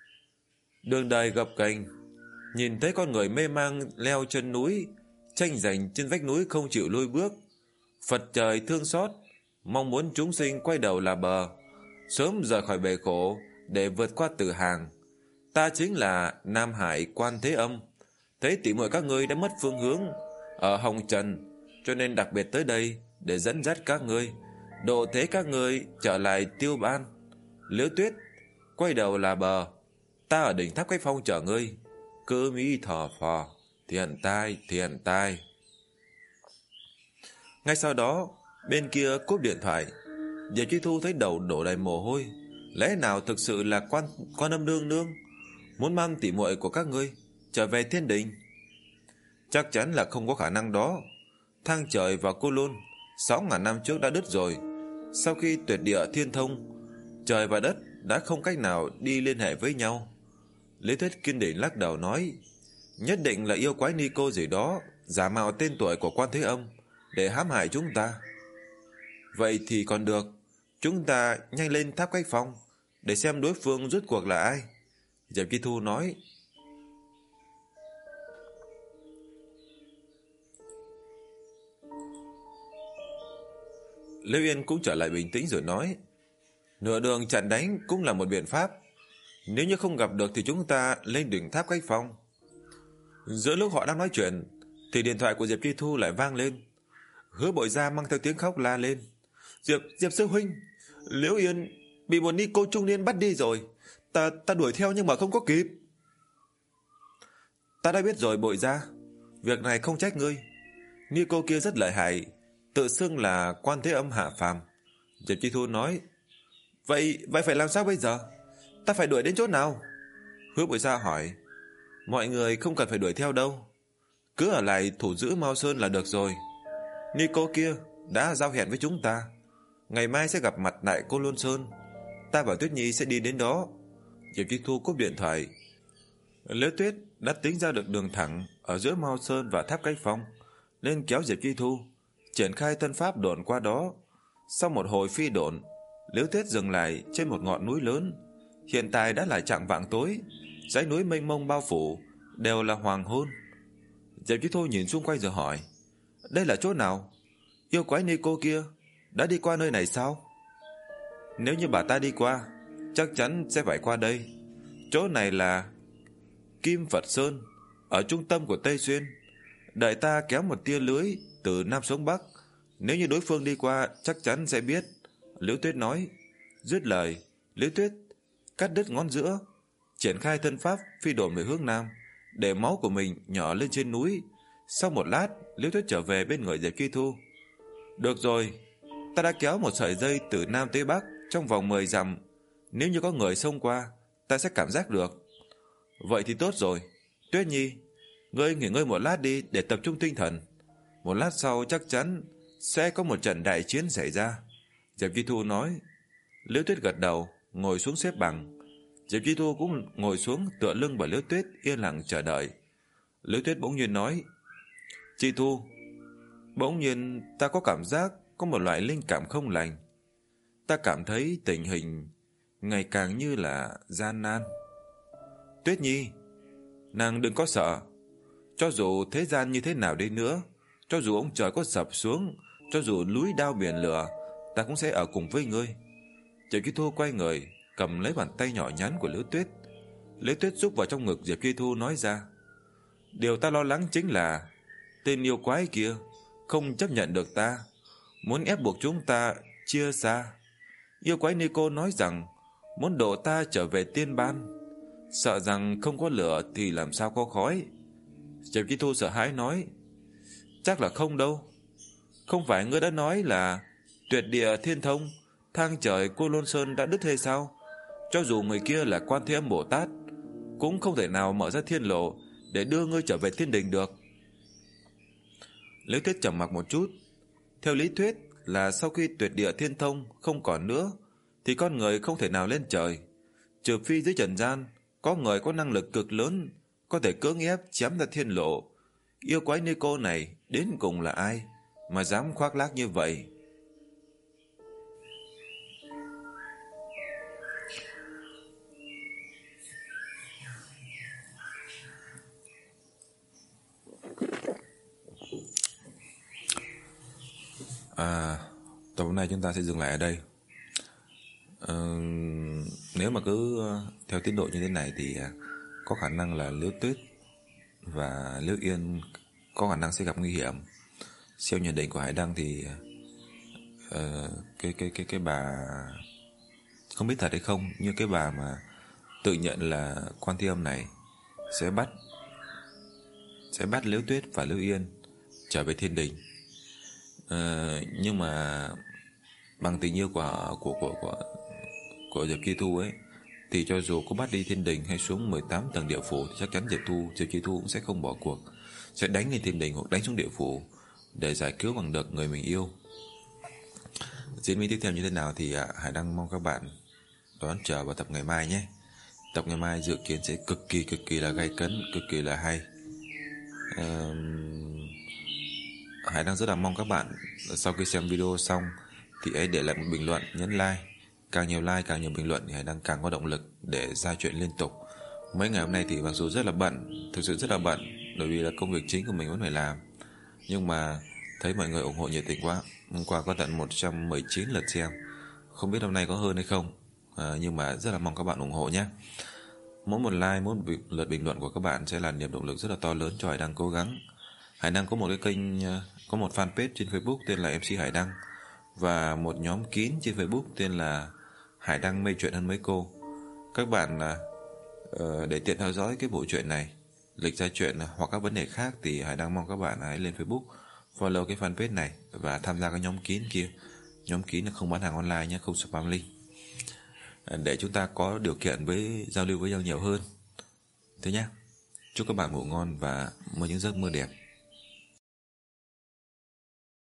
Đường đời gập ghềnh, nhìn thấy con người mê mang leo chân núi, tranh giành trên vách núi không chịu lùi bước. Phật trời thương xót, mong muốn chúng sinh quay đầu là bờ, sớm rời khỏi bể khổ để vượt qua tử hàng. Ta chính là Nam Hải Quan Thế Âm, thấy tỷ muội các ngươi đã mất phương hướng ở Hồng Trần, cho nên đặc biệt tới đây để dẫn dắt các ngươi, độ thế các ngươi trở lại Tiêu Ban. Liễu Tuyết, quay đầu là bờ, ta ở đỉnh tháp Cách Phong chờ ngươi. Cứ mỹ thò phò, thiện tai, thiện tai. Ngay sau đó, bên kia cúp điện thoại. Diệp Chi Thu thấy đầu đổ đầy mồ hôi. Lẽ nào thực sự là quan quan âm nương nương muốn mang tỷ muội của các ngươi trở về thiên đình? Chắc chắn là không có khả năng đó. Thang trời và Cô Lôn sáu ngàn năm trước đã đứt rồi. Sau khi tuyệt địa thiên thông, trời và đất đã không cách nào đi liên hệ với nhau. Lý Thuyết kiên định lắc đầu nói, nhất định là yêu quái ni cô gì đó giả mạo tên tuổi của Quan Thế Âm để hãm hại chúng ta. Vậy thì còn được, chúng ta nhanh lên tháp Cách Phong để xem đối phương rốt cuộc là ai. Diệp Chi Thu nói. Liễu Yên cũng trở lại bình tĩnh rồi nói, nửa đường chặn đánh cũng là một biện pháp. Nếu như không gặp được thì chúng ta lên đỉnh tháp Cách Phong. Giữa lúc họ đang nói chuyện thì điện thoại của Diệp Chi Thu lại vang lên. Hứa Bội Gia mang theo tiếng khóc la lên, Diệp, Diệp sư huynh, Liễu Yên bị một ni cô trung niên bắt đi rồi. Ta, ta đuổi theo nhưng mà không có kịp. Ta đã biết rồi Bội Gia, việc này không trách ngươi. Ni cô kia rất lợi hại, tự xưng là Quan Thế Âm hạ phàm. Diệp Chi Thu nói, Vậy, vậy phải làm sao bây giờ? Ta phải đuổi đến chỗ nào? Hứa Bội Gia hỏi, mọi người không cần phải đuổi theo đâu, cứ ở lại thủ giữ Mao Sơn là được rồi. Ni cô kia đã giao hẹn với chúng ta, ngày mai sẽ gặp mặt tại Cô Lôn Sơn. Ta và Tuyết Nhi sẽ đi đến đó. Diệp Chi Thu cúp điện thoại. Liễu Tuyết đã tính ra được đường thẳng ở giữa Mao Sơn và tháp Cách Phong, nên kéo Diệp Chi Thu triển khai thân pháp độn qua đó. Sau một hồi phi độn, Liễu Tuyết dừng lại trên một ngọn núi lớn. Hiện tại đã là chạng vạng tối, dãy núi mênh mông bao phủ, đều là hoàng hôn. Diệp Chi Thu nhìn xung quanh rồi hỏi, đây là chỗ nào? Yêu quái ni cô kia đã đi qua nơi này sao? Nếu như bà ta đi qua, chắc chắn sẽ phải qua đây. Chỗ này là Kim Phật Sơn, ở trung tâm của Tây Xuyên. Đợi ta kéo một tia lưới từ Nam xuống Bắc, nếu như đối phương đi qua chắc chắn sẽ biết. Liễu Tuyết nói. Dứt lời, Liễu Tuyết cắt đứt ngón giữa, triển khai thân pháp phi độn về hướng Nam, để máu của mình nhỏ lên trên núi. Sau một lát, Liễu Tuyết trở về bên người Diệp Chi Thu. Được rồi, ta đã kéo một sợi dây từ Nam tới Bắc trong vòng mười dặm. Nếu như có người xông qua, ta sẽ cảm giác được. Vậy thì tốt rồi. Tuyết Nhi, ngươi nghỉ ngơi một lát đi để tập trung tinh thần. Một lát sau chắc chắn sẽ có một trận đại chiến xảy ra. Diệp Chi Thu nói. Liễu Tuyết gật đầu, ngồi xuống xếp bằng. Diệp Chi Thu cũng ngồi xuống tựa lưng vào Liễu Tuyết, yên lặng chờ đợi. Liễu Tuyết bỗng nhiên nói. Chi Thu, bỗng nhiên ta có cảm giác có một loại linh cảm không lành. Ta cảm thấy tình hình ngày càng như là gian nan. Tuyết Nhi, nàng đừng có sợ. Cho dù thế gian như thế nào đi nữa, cho dù ông trời có sập xuống, cho dù núi đao biển lửa, ta cũng sẽ ở cùng với ngươi. Diệp Chi Thu quay người, cầm lấy bàn tay nhỏ nhắn của Liễu Tuyết. Liễu Tuyết rúc vào trong ngực Diệp Chi Thu nói ra. Điều ta lo lắng chính là tên yêu quái kia không chấp nhận được ta, muốn ép buộc chúng ta chia xa. Yêu quái Nico nói rằng muốn độ ta trở về tiên ban, sợ rằng không có lửa thì làm sao có khói. Diệp Chi Thu sợ hãi nói. Chắc là không đâu. Không phải ngươi đã nói là tuyệt địa thiên thông, thang trời Cô Lôn Sơn đã đứt hay sao? Cho dù người kia là Quan Thế Âm Bồ Tát, cũng không thể nào mở ra thiên lộ để đưa ngươi trở về thiên đình được. Liễu Tuyết trầm mặc một chút. Theo lý thuyết là sau khi tuyệt địa thiên thông không còn nữa, thì con người không thể nào lên trời, trừ phi dưới trần gian có người có năng lực cực lớn, có thể cưỡng ép chém ra thiên lộ. Yêu quái Nico này đến cùng là ai mà dám khoác lác như vậy? À, tập hôm nay chúng ta sẽ dừng lại ở đây. à, Nếu mà cứ theo tiến độ như thế này thì có khả năng là Liễu Tuyết và Liễu Yên có khả năng sẽ gặp nguy hiểm. Theo nhận định của Hải Đăng thì uh, cái cái cái cái bà không biết thật hay không, nhưng cái bà mà tự nhận là Quan Thế Âm này sẽ bắt sẽ bắt Liễu Tuyết và Liễu Yên trở về thiên đình. Uh, nhưng mà bằng tình yêu của của của của của Diệp Chi Thu ấy, thì cho dù có bắt đi thiên đình hay xuống mười tám tầng địa phủ thì chắc chắn Diệp Thu Diệp Chi Thu cũng sẽ không bỏ cuộc, sẽ đánh lên thiên đình hoặc đánh xuống địa phủ để giải cứu bằng được người mình yêu. Diễn biến tiếp theo như thế nào thì à, Hải Đăng mong các bạn đón chờ vào tập ngày mai nhé. Tập ngày mai dự kiến sẽ cực kỳ cực kỳ là gay cấn, cực kỳ là hay. uh, Hải Đăng rất là mong các bạn sau khi xem video xong thì hãy để lại một bình luận, nhấn like. Càng nhiều like, càng nhiều bình luận thì Hải Đăng càng có động lực để ra chuyện liên tục. Mấy ngày hôm nay thì mặc dù rất là bận, thực sự rất là bận, bởi vì là công việc chính của mình vẫn phải làm, nhưng mà thấy mọi người ủng hộ nhiệt tình quá. Hôm qua có tận một trăm mười chín lượt xem, không biết hôm nay có hơn hay không, à, nhưng mà rất là mong các bạn ủng hộ nhé. Mỗi một like, mỗi một lượt bình luận của các bạn sẽ là niềm động lực rất là to lớn cho Hải Đăng cố gắng. Hải Đăng có một cái kênh, có một fanpage trên Facebook tên là em xê Hải Đăng, và một nhóm kín trên Facebook tên là Hải Đăng mê chuyện hơn mấy cô. Các bạn uh, để tiện theo dõi cái bộ truyện này, lịch ra chuyện hoặc các vấn đề khác thì Hải Đăng mong các bạn hãy lên Facebook follow cái fanpage này và tham gia cái nhóm kín kia. Nhóm kín là không bán hàng online nhé, không spam link, để chúng ta có điều kiện với giao lưu với nhau nhiều hơn. Thế nhé. Chúc các bạn ngủ ngon và mơ những giấc mơ đẹp.